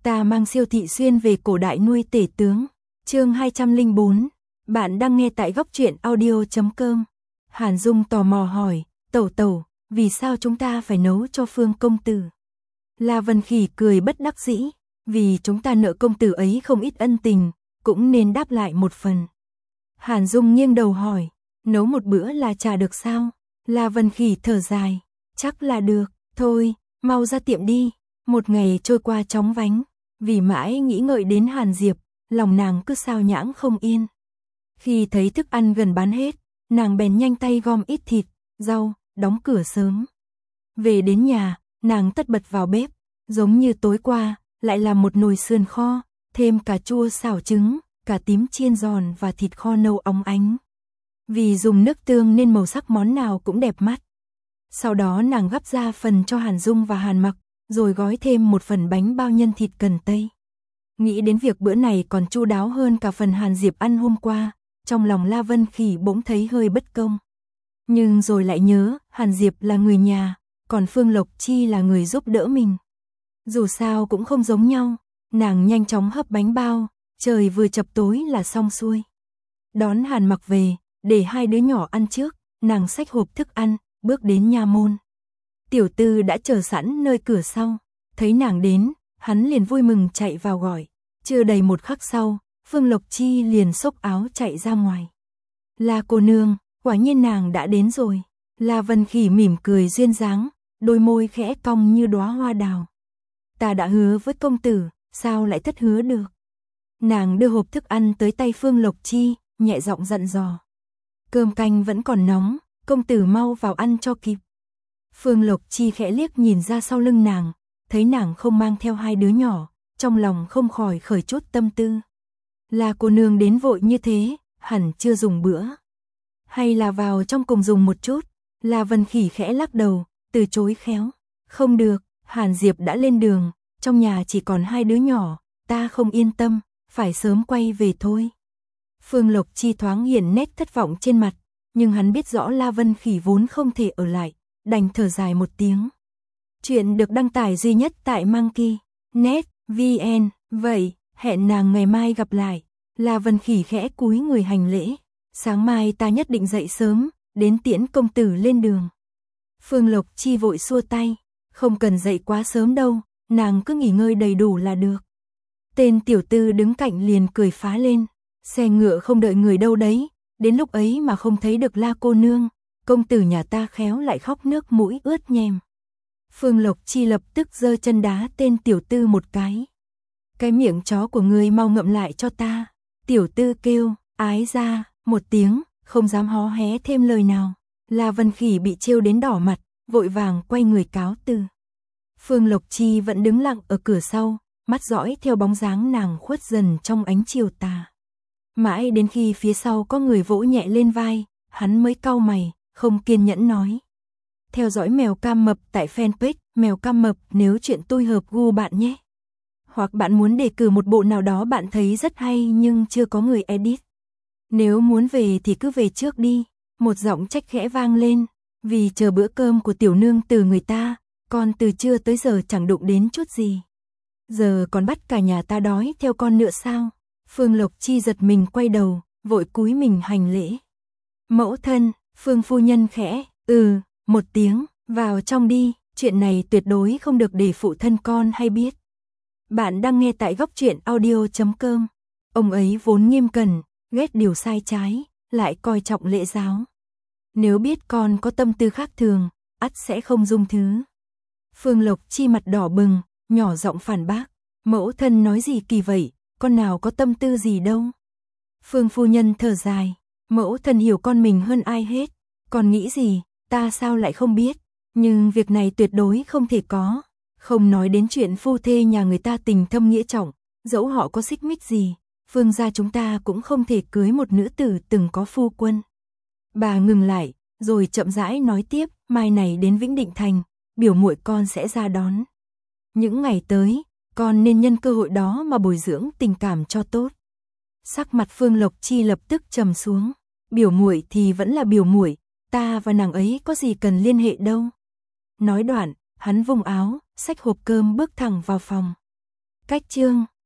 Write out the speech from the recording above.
Ta mang siêu thị xuyên về cổ đại nuôi tể tướng. Chương 204. Bạn đang nghe tại góc truyện audio.com. Hàn Dung tò mò hỏi, "Tẩu tẩu, vì sao chúng ta phải nấu cho Phương công tử?" La Vân Khỉ cười bất đắc dĩ, "Vì chúng ta nợ công tử ấy không ít ân tình, cũng nên đáp lại một phần." Hàn Dung nghiêng đầu hỏi, "Nấu một bữa là chả được sao?" La Vân Khỉ thở dài, "Chắc là được, thôi, mau ra tiệm đi." Một ngày trôi qua chóng vánh, vì mãi nghĩ ngợi đến Hàn Diệp, lòng nàng cứ sao nhãng không yên. Khi thấy thức ăn gần bán hết, nàng bèn nhanh tay gom ít thịt, rau, đóng cửa sớm. Về đến nhà, nàng tất bật vào bếp, giống như tối qua, lại làm một nồi sườn kho, thêm cà chua xào trứng, cà tím chiên giòn và thịt kho nâu óng ánh. Vì dùng nước tương nên màu sắc món nào cũng đẹp mắt. Sau đó nàng gắp ra phần cho Hàn Dung và Hàn Mặc, rồi gói thêm một phần bánh bao nhân thịt cần tây. Nghĩ đến việc bữa này còn chu đáo hơn cả phần Hàn Diệp ăn hôm qua, trong lòng La Vân Khỉ bỗng thấy hơi bất công. Nhưng rồi lại nhớ, Hàn Diệp là người nhà, còn Phương Lộc Chi là người giúp đỡ mình. Dù sao cũng không giống nhau, nàng nhanh chóng hấp bánh bao, trời vừa chập tối là xong xuôi. Đón Hàn Mặc về, để hai đứa nhỏ ăn trước, nàng xách hộp thức ăn, bước đến nha môn. Tiểu Tư đã chờ sẵn nơi cửa sau, thấy nàng đến, hắn liền vui mừng chạy vào gọi. Chưa đầy một khắc sau, Phương Lộc Chi liền xốc áo chạy ra ngoài. "La cô nương, quả nhiên nàng đã đến rồi." La Vân Khỉ mỉm cười duyên dáng, đôi môi khẽ cong như đóa hoa đào. "Ta đã hứa với công tử, sao lại thất hứa được?" Nàng đưa hộp thức ăn tới tay Phương Lộc Chi, nhẹ giọng dặn dò. "Cơm canh vẫn còn nóng, công tử mau vào ăn cho kịp." Phương Lộc Chi khẽ liếc nhìn ra sau lưng nàng, thấy nàng không mang theo hai đứa nhỏ, trong lòng không khỏi khởi chút tâm tư. "La cô nương đến vội như thế, hẳn chưa dùng bữa. Hay là vào trong cùng dùng một chút?" La Vân Khỉ khẽ lắc đầu, từ chối khéo. "Không được, Hàn Diệp đã lên đường, trong nhà chỉ còn hai đứa nhỏ, ta không yên tâm, phải sớm quay về thôi." Phương Lộc Chi thoáng hiện nét thất vọng trên mặt, nhưng hắn biết rõ La Vân Khỉ vốn không thể ở lại, đành thở dài một tiếng. Chuyện được đăng tải duy nhất tại Monkey.net VN. Vậy, hẹn nàng ngày mai gặp lại. La Vân Khỉ khẽ cúi người hành lễ. "Sáng mai ta nhất định dậy sớm, đến tiễn công tử lên đường." Phương Lộc Chi vội xua tay. "Không cần dậy quá sớm đâu, nàng cứ nghỉ ngơi đầy đủ là được." Tên tiểu tư đứng cạnh liền cười phá lên. "Xe ngựa không đợi người đâu đấy, đến lúc ấy mà không thấy được La cô nương, công tử nhà ta khéo lại khóc nước mũi ướt nhèm." Phương Lộc Chi lập tức giơ chân đá tên tiểu tư một cái. "Cái miệng chó của ngươi mau ngậm lại cho ta." Tiểu tư kêu, ái ra, một tiếng, không dám hó hé thêm lời nào. La Vân Khỉ bị trêu đến đỏ mặt, vội vàng quay người cáo từ. Phương Lộc Chi vẫn đứng lặng ở cửa sau, mắt dõi theo bóng dáng nàng khuất dần trong ánh chiều tà. Mãi đến khi phía sau có người vỗ nhẹ lên vai, hắn mới cau mày, không kiên nhẫn nói. Theo dõi Mèo Cam Mập tại fanpage Mèo Cam Mập nếu chuyện tôi hợp gu bạn nhé. Hoặc bạn muốn đề cử một bộ nào đó bạn thấy rất hay nhưng chưa có người edit. Nếu muốn về thì cứ về trước đi. Một giọng trách khẽ vang lên. Vì chờ bữa cơm của tiểu nương từ người ta, con từ trưa tới giờ chẳng đụng đến chút gì. Giờ còn bắt cả nhà ta đói theo con nữa sao? Phương Lộc Chi giật mình quay đầu, vội cúi mình hành lễ. "Mẫu thân." Phương phu nhân khẽ, một tiếng, "Vào trong đi, chuyện này tuyệt đối không được để phụ thân con hay biết." Bạn đang nghe tại góc truyện audio.com. Ông ấy vốn nghiêm cẩn, ghét điều sai trái, lại coi trọng lễ giáo. Nếu biết con có tâm tư khác thường, ắt sẽ không dung thứ. Phương Lộc Chi mặt đỏ bừng, nhỏ giọng phản bác. "Mẫu thân nói gì kỳ vậy, con nào có tâm tư gì đâu." Phương phu nhân thở dài. "Mẫu thân hiểu con mình hơn ai hết. Con nghĩ gì, ta sao lại không biết. Nhưng việc này tuyệt đối không thể có. Không nói đến chuyện phu thê nhà người ta tình thâm nghĩa trọng, dẫu họ có xích mích gì, Phương gia chúng ta cũng không thể cưới một nữ tử từng có phu quân." Bà ngừng lại, rồi chậm rãi nói tiếp, "Mai này đến Vĩnh Định Thành, biểu muội con sẽ ra đón. Những ngày tới, con nên nhân cơ hội đó mà bồi dưỡng tình cảm cho tốt." Sắc mặt Phương Lộc Chi lập tức trầm xuống. "Biểu muội thì vẫn là biểu muội, ta và nàng ấy có gì cần liên hệ đâu." Nói đoạn, hắn vung áo, xách hộp cơm bước thẳng vào phòng. Cách chương